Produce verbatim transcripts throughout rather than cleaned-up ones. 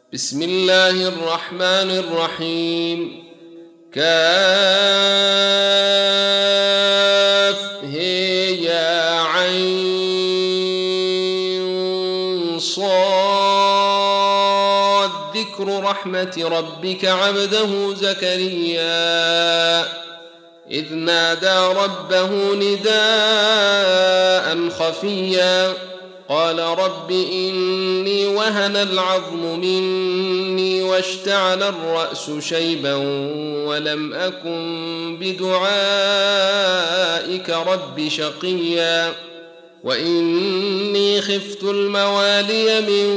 بسم الله الرحمن الرحيم. كاف هي يا عين صاد ذكر رحمة ربك عبده زكريا إذ نادى ربه نداء خفيا قال رب إني وهن العظم مني واشتعل الرأس شيبا ولم أكن بدعائك رب شقيا وإني خفت الموالي من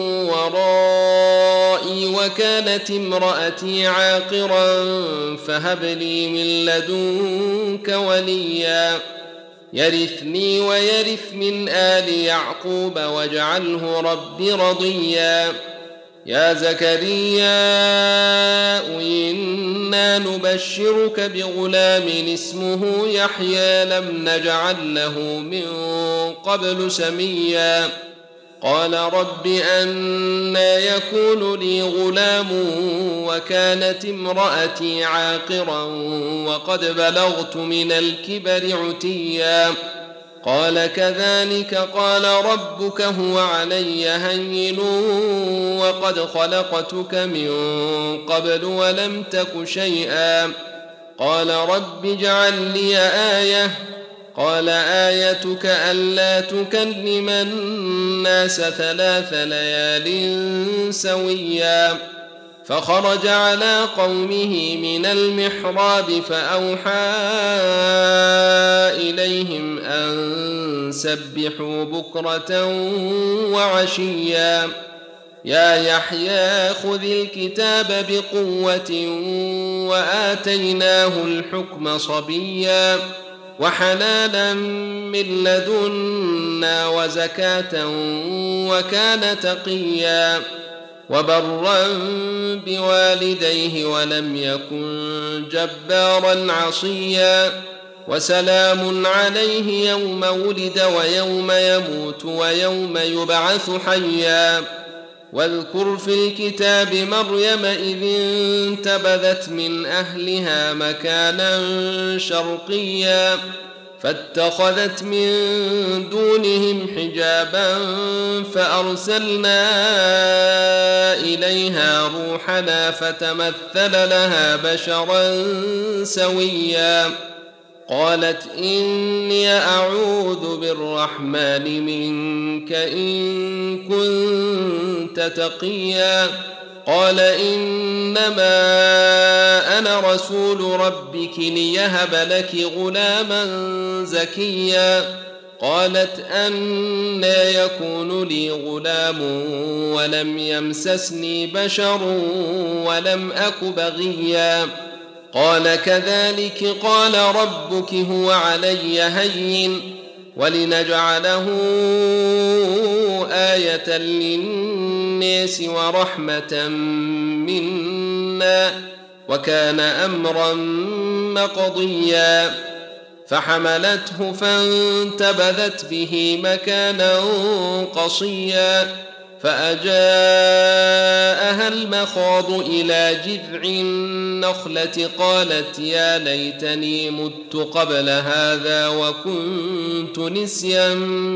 ورائي وكانت امرأتي عاقرا فهب لي من لدنك وليا يرثني ويرث من آل يعقوب واجعله رب رضيا يا زكريا إنا نبشرك بغلام اسمه يحيى لم نجعل له من قبل سميا قال رب أنى يكون لي غلام وكانت امرأتي عاقرا وقد بلغت من الكبر عتيا قال كذلك قال ربك هو علي هين وقد خلقتك من قبل ولم تك شيئا قال رب اجعل لي آية قال آيتك ألا تكلم الناس ثلاث ليال سويا فخرج على قومه من المحراب فأوحى إليهم أن سبحوا بكرة وعشيا يا يحيى خذ الكتاب بقوة وآتيناه الحكم صبيا وحنانا من لدنا وزكاة وكان تقيا وبرا بوالديه ولم يكن جبارا عصيا وسلام عليه يوم ولد ويوم يموت ويوم يبعث حيا واذكر في الكتاب مريم إذ انتبذت من أهلها مكانا شرقيا فاتخذت من دونهم حجابا فأرسلنا إليها روحنا فتمثل لها بشرا سويا قالت إني أعوذ بالرحمن منك إن كنت تقيا قال إنما أنا رسول ربك ليهب لك غلاما زكيا قالت أنى يكون لي غلام ولم يمسسني بشر ولم أك بغيا قال كذلك قال ربك هو علي هين ولنجعله آية للناس ورحمة منا وكان أمرا مقضيا فحملته فانتبذت به مكانا قصيا فأجاءها المخاض إلى جذع النخلة قالت يا ليتني مت قبل هذا وكنت نسيا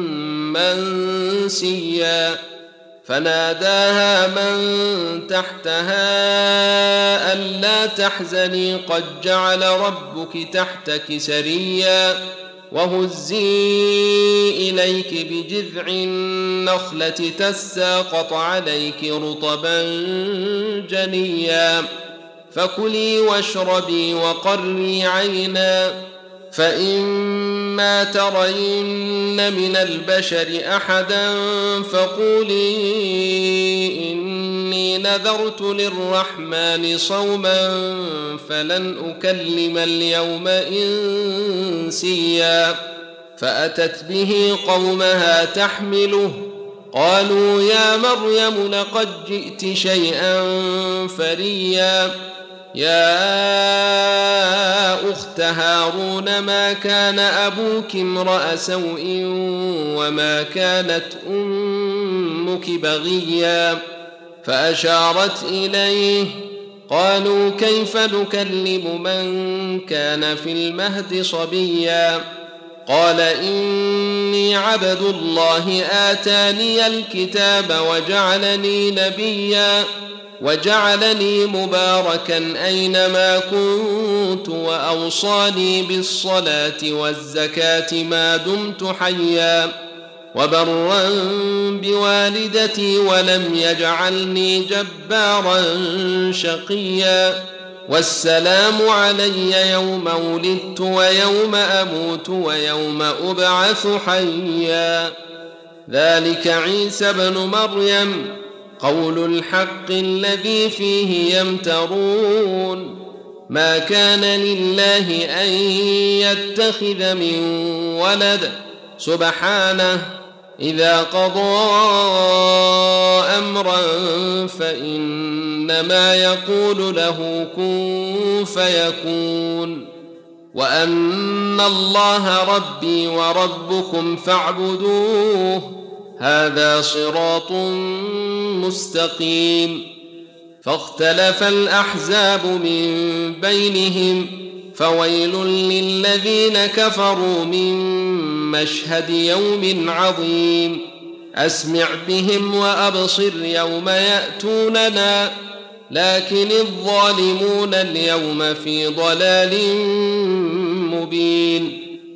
منسيا فناداها من تحتها ألا تحزني قد جعل ربك تحتك سريا وهزي إليك بجذع النخلة تساقط عليك رطبا جنيا فكلي واشربي وقري عينا فإما ترين من البشر أحدا فقولي إني نذرت للرحمن صوما فلن أكلم اليوم إنسيا فأتت به قومها تحمله قالوا يا مريم لقد جئت شيئا فريا يا أخت هارون ما كان أبوك امرأ سوء وما كانت أمك بغيا فأشارت إليه. قالوا كيف نكلم من كان في المهد صبيا قال إني عبد الله آتاني الكتاب وجعلني نبيا وجعلني مباركا أينما كنت وأوصاني بالصلاة والزكاة ما دمت حيا وبرا بوالدتي ولم يجعلني جبارا شقيا والسلام علي يوم ولدت ويوم أموت ويوم أبعث حيا ذلك عيسى بن مريم قول الحق الذي فيه يمترون ما كان لله أن يتخذ من ولد سبحانه إذا قضى أمرا فإنما يقول له كن فيكون وأن الله ربي وربكم فاعبدوه هذا صراط مستقيم فاختلف الأحزاب من بينهم فويل للذين كفروا من مشهد يوم عظيم أسمع بهم وأبصر يوم يأتوننا لكن الظالمون اليوم في ضلال مبين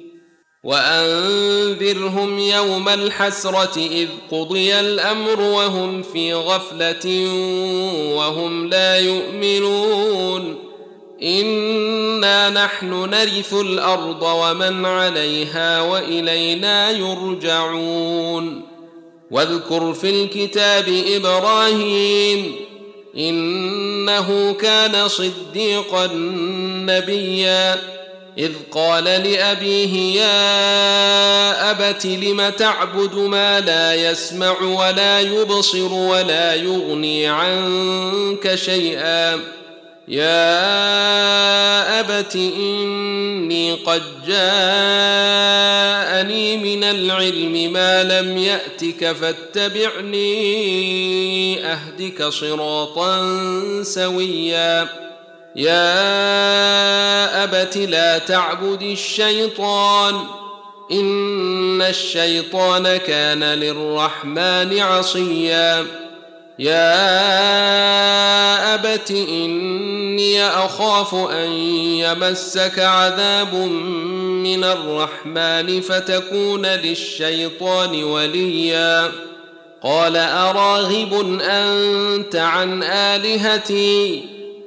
وأنذرهم يوم الحسرة إذ قضي الأمر وهم في غفلة وهم لا يؤمنون إنا نحن نرث الأرض ومن عليها وإلينا يرجعون واذكر في الكتاب إبراهيم إنه كان صديقا نبيا إذ قال لأبيه يا أبت لم تعبد ما لا يسمع ولا يبصر ولا يغني عنك شيئا يا أبت إني قد جاءني من العلم ما لم يأتك فاتبعني أهدك صراطا سويا يا أبت لا تعبد الشيطان إن الشيطان كان للرحمن عصيا يا أبت إني أخاف أن يمسك عذاب من الرحمن فتكون للشيطان وليا قال أراغب أنت عن آلهتي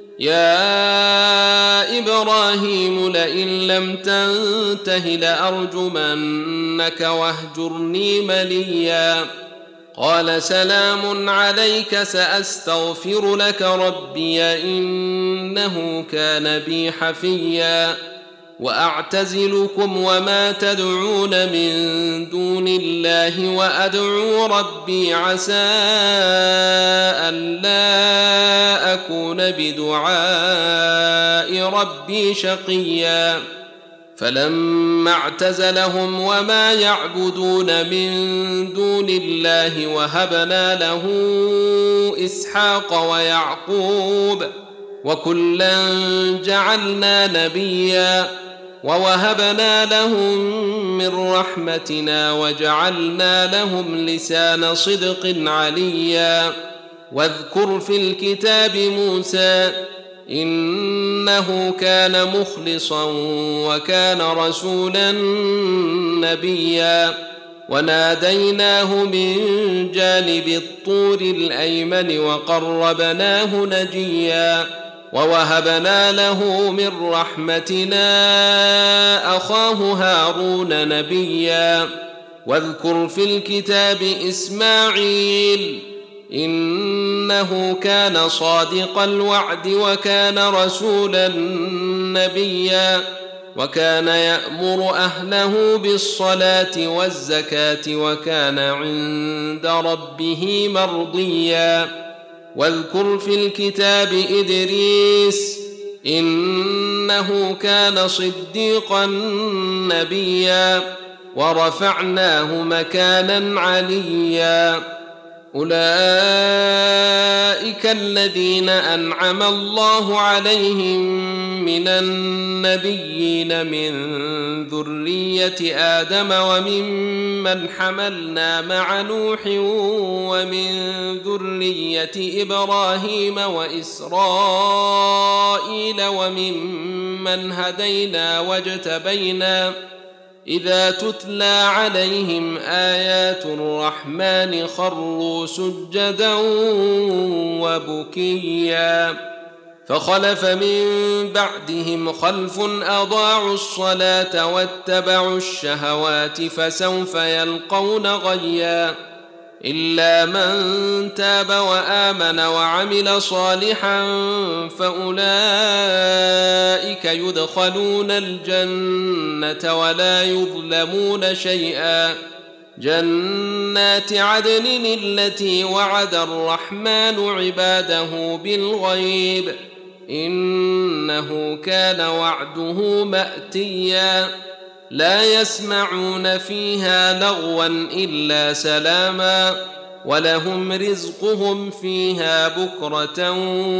يا إبراهيم لئن لم تنته لأرجمنك واهجرني مليا قال سلام عليك سأستغفر لك ربي إنه كان بي حفيا وأعتزلكم وما تدعون من دون الله وأدعو ربي عسى ألا أكون بدعاء ربي شقيا فلما اعتزلهم وما يعبدون من دون الله وهبنا له إسحاق ويعقوب وكلا جعلنا نبيا ووهبنا لهم من رحمتنا وجعلنا لهم لسان صدق عليا واذكر في الكتاب موسى إنه كان مخلصا وكان رسولا نبيا وناديناه من جانب الطور الأيمن وقربناه نجيا ووهبنا له من رحمتنا أخاه هارون نبيا واذكر في الكتاب إسماعيل إنه كان صادق الوعد وكان رسولا نبيا وكان يأمر أهله بالصلاة والزكاة وكان عند ربه مرضيا واذكر في الكتاب إدريس إنه كان صديقا نبيا ورفعناه مكانا عليا أولئك الذين أنعم الله عليهم من النبيين من ذرية آدم وممن حملنا مع نوح ومن ذرية إبراهيم وإسرائيل وممن هدينا واجتبينا إذا تتلى عليهم آيات الرحمن خروا سجدا وبكيا فخلف من بعدهم خلف أضاعوا الصلاة واتبعوا الشهوات فسوف يلقون غيا إلا من تاب وآمن وعمل صالحا فأولئك يدخلون الجنة ولا يظلمون شيئا جنات عدن التي وعد الرحمن عباده بالغيب إنه كان وعده مأتيا لا يسمعون فيها لغوا إلا سلاما ولهم رزقهم فيها بكرة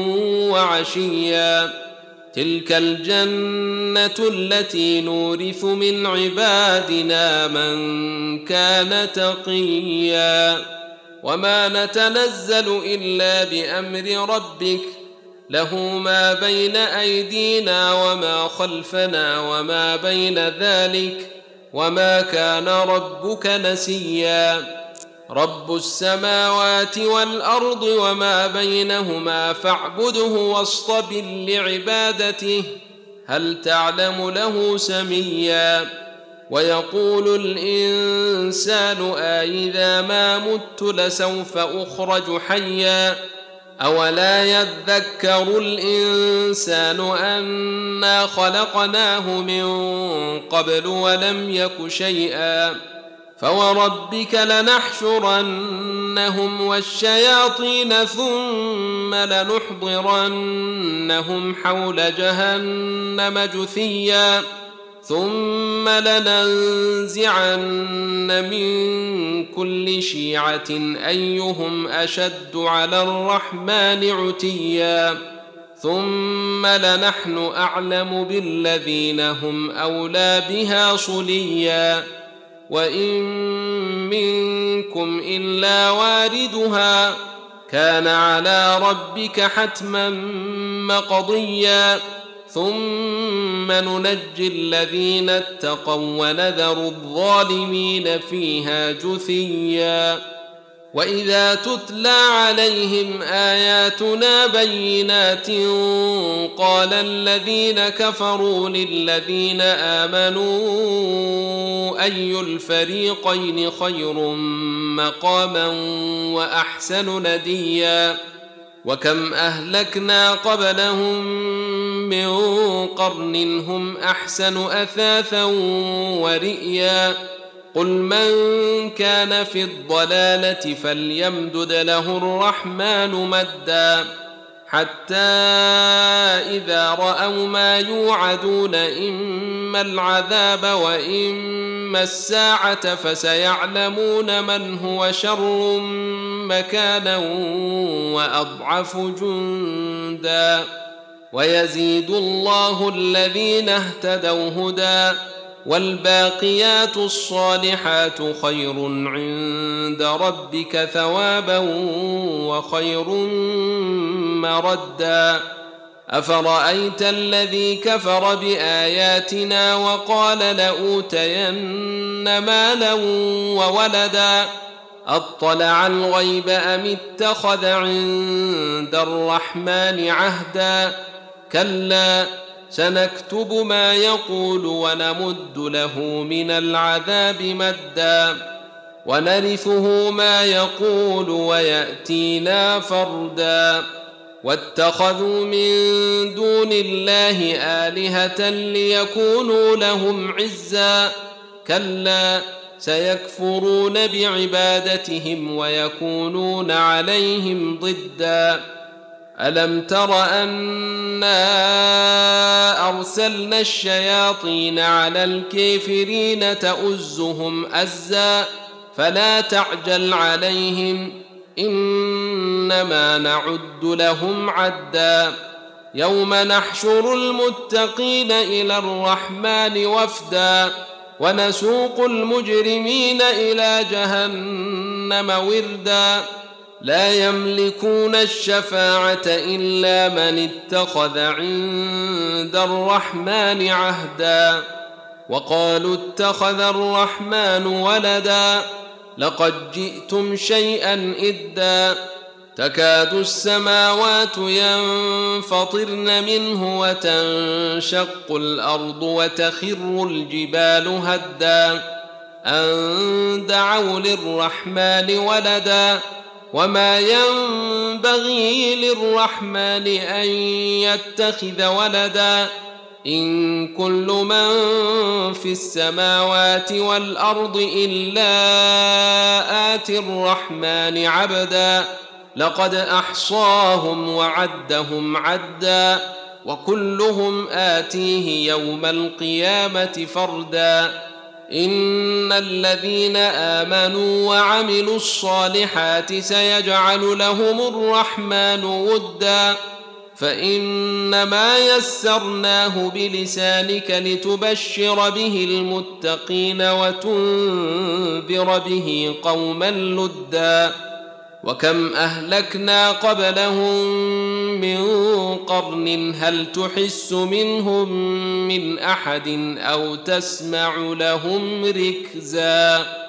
وعشيا تلك الجنة التي نورث من عبادنا من كان تقيا وما نتنزل إلا بأمر ربك له ما بين أيدينا وما خلفنا وما بين ذلك وما كان ربك نسيا رب السماوات والأرض وما بينهما فاعبده واصطبر لعبادته هل تعلم له سميا ويقول الإنسان أإذا ما مت لسوف أخرج حيا أولا يذكر الإنسان أنا خلقناه من قبل ولم يك شيئا فوربك لنحشرنهم والشياطين ثم لنحضرنهم حول جهنم جثيا ثم لننزعن من كل شيعة أيهم أشد على الرحمن عتيا ثم لنحن أعلم بالذين هم أولى بها صليا وإن منكم إلا واردها كان على ربك حتما مقضيا ثم ننجي الذين اتقوا ونذر الظالمين فيها جثيا وإذا تتلى عليهم آياتنا بينات قال الذين كفروا للذين آمنوا أي الفريقين خير مقاما وأحسن نديا وكم أهلكنا قبلهم من قرن هم أحسن أثاثا ورئيا قل من كان في الضلالة فليمدد له الرحمن مدا حتى إذا رأوا ما يوعدون إما العذاب وإما الساعة فسيعلمون من هو شر مكانا وأضعف جندا ويزيد الله الذين اهتدوا هدى والباقيات الصالحات خير عند ربك ثوابا وخير مردا أفرأيت الذي كفر بآياتنا وقال لأوتين مالا وولدا أطلع الغيب أم اتخذ عند الرحمن عهدا كلا سنكتب ما يقول ونمد له من العذاب مدا ونرثه ما يقول ويأتينا فردا واتخذوا من دون الله آلهة ليكونوا لهم عزا كلا سيكفرون بعبادتهم ويكونون عليهم ضدا ألم تر أنا أرسلنا الشياطين على الكافرين تؤزهم أزا فلا تعجل عليهم إنما نعد لهم عدا يوم نحشر المتقين إلى الرحمن وفدا ونسوق المجرمين إلى جهنم وردا لا يملكون الشفاعة إلا من اتخذ عند الرحمن عهدا وقالوا اتخذ الرحمن ولدا لقد جئتم شيئا إدا تكاد السماوات ينفطرن منه وتنشق الأرض وتخر الجبال هدا أن دعوا للرحمن ولدا وما ينبغي للرحمن أن يتخذ ولدا إن كل من في السماوات والأرض إلا آتي الرحمن عبدا لقد أحصاهم وعدهم عدا وكلهم آتيه يوم القيامة فردا إن الذين آمنوا وعملوا الصالحات سيجعل لهم الرحمن ودا فإنما يسرناه بلسانك لتبشر به المتقين وتنذر به قوما لدا وكم أهلكنا قبلهم من قرن هل تحس منهم من أحد أو تسمع لهم ركزا